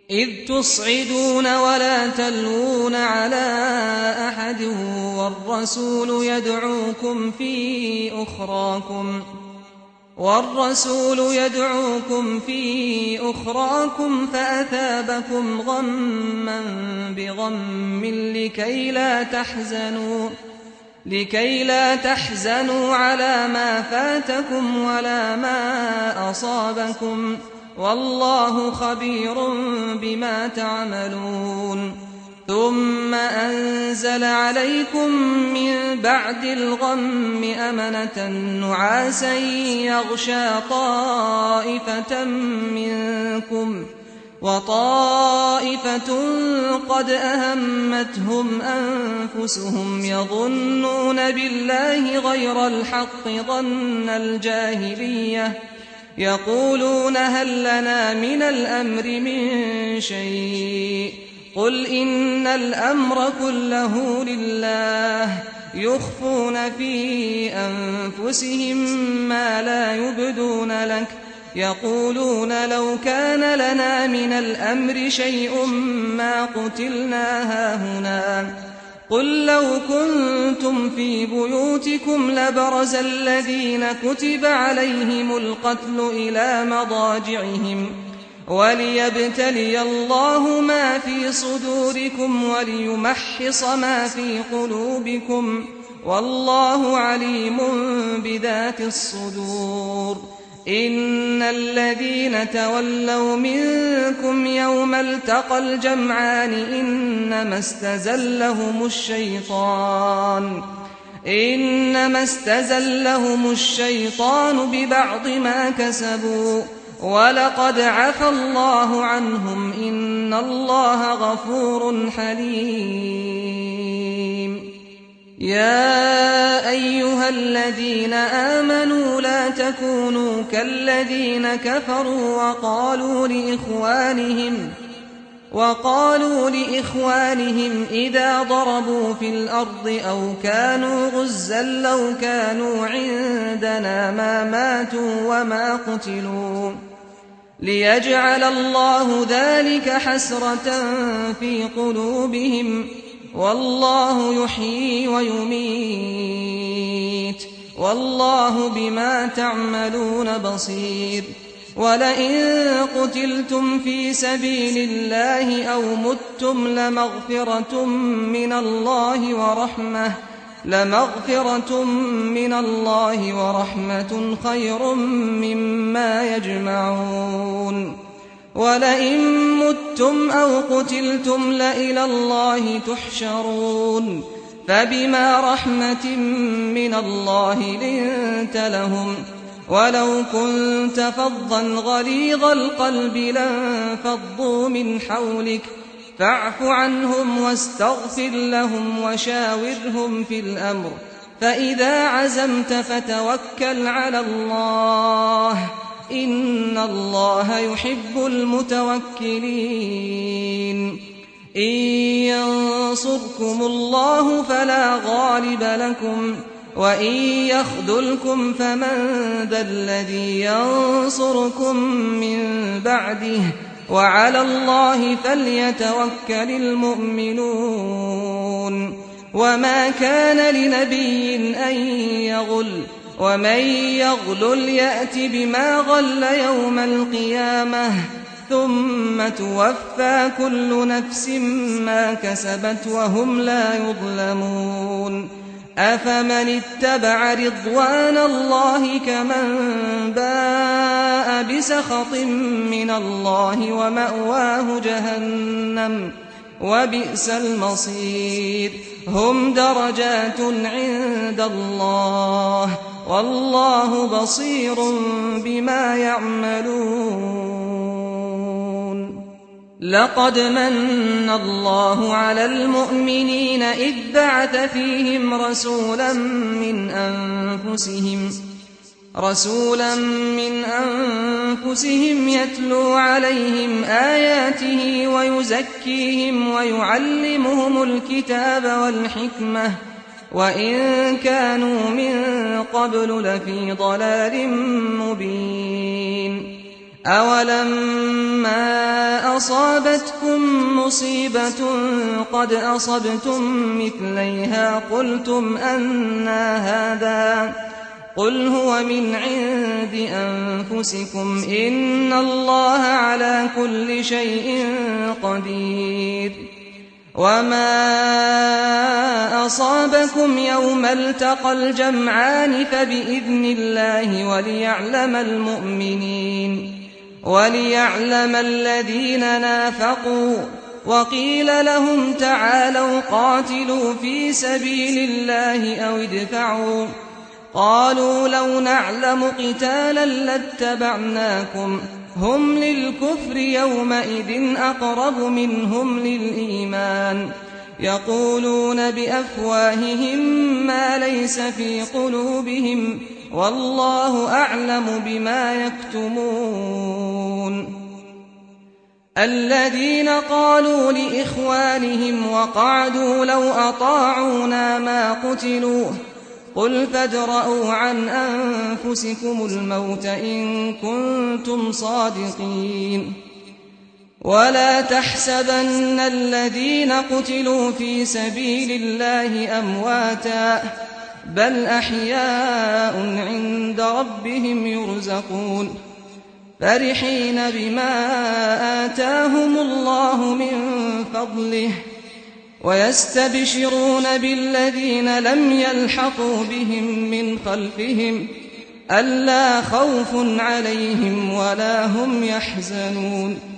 إذ تصعدون ولا تلوون على أحد والرسول يدعوكم في أخراكم فأثابكم غما بغم لكي لا تحزنوا على ما فاتكم ولا ما أصابكم والله خبير بما تعملون. ثم أنزل عليكم من بعد الغم أمنة نعاسا يغشى طائفة منكم وطائفة قد أهمتهم أنفسهم يظنون بالله غير الحق ظن الجاهلية يقولون هل لنا من الأمر من شيء قل إن الأمر كله لله يخفون في أنفسهم ما لا يبدون لك يقولون لو كان لنا من الأمر شيء ما قتلنا هاهنا قل لو كنتم في بيوتكم لبرز الذين كتب عليهم القتل إلى مضاجعهم وليبتلي الله ما في صدوركم وليمحص ما في قلوبكم والله عليم بذات الصدور. إن الذين تولوا منكم يوم التقى الجمعان إنما استزلهم الشيطان ببعض ما كسبوا ولقد عفى الله عنهم إن الله غفور حليم. يا أيها الذين آمنوا لا تكونوا كالذين كفروا وقالوا لإخوانهم إذا ضربوا في الأرض أو كانوا غزا لو كانوا عندنا ما ماتوا وما قتلوا ليجعل الله ذلك حسرة في قلوبهم والله يحيي ويميت والله بما تعملون بصير. ولئن قتلتم في سبيل الله أو متم لمغفرة من الله ورحمة خير مما يجمعون. ولئن متم أو قتلتم لإلى الله تحشرون. فبما رحمة من الله لنت لهم ولو كنت فظا غليظ القلب لانفضوا من حولك فاعف عنهم واستغفر لهم وشاورهم في الأمر فإذا عزمت فتوكل على الله إن الله يحب المتوكلين. إن ينصركم الله فلا غالب لكم وإن يخذلكم فمن ذا الذي ينصركم من بعده وعلى الله فليتوكل المؤمنون. وما كان لنبي أن يغل ومن يغلل يأت بما غل يوم القيامة ثم توفى كل نفس ما كسبت وهم لا يظلمون. أفمن اتبع رضوان الله كمن باء بسخط من الله ومأواه جهنم وبئس المصير. هم درجات عند الله والله بصير بما يعملون. لقد من الله على المؤمنين إذ بعث فيهم رسولا من أنفسهم يتلو عليهم آياته ويزكيهم ويعلمهم الكتاب والحكمة وإن كانوا من قبل لفي ضلال مبين. أولما أصابتكم مصيبة قد أصبتم مثليها قلتم أنى هذا قل هو من عند أنفسكم إن الله على كل شيء قدير وما أصابكم يوم التقى الجمعان فبإذن الله وليعلم الذين نافقوا وقيل لهم تعالوا قاتلوا في سبيل الله أو ادفعوا قالوا لو نعلم قتالا لاتبعناكم هم للكفر يومئذ أقرب منهم للإيمان يقولون بأفواههم ما ليس في قلوبهم والله أعلم بما يكتمون الذين قالوا لإخوانهم وقعدوا لو أطاعونا ما قتلوا قل فادرءوا عن أنفسكم الموت إن كنتم صادقين ولا تحسبن الذين قتلوا في سبيل الله أمواتا بل أحياء عند ربهم يرزقون فرحين بما آتاهم الله من فضله ويستبشرون بالذين لم يلحقوا بهم من خلفهم ألا خوف عليهم ولا هم يحزنون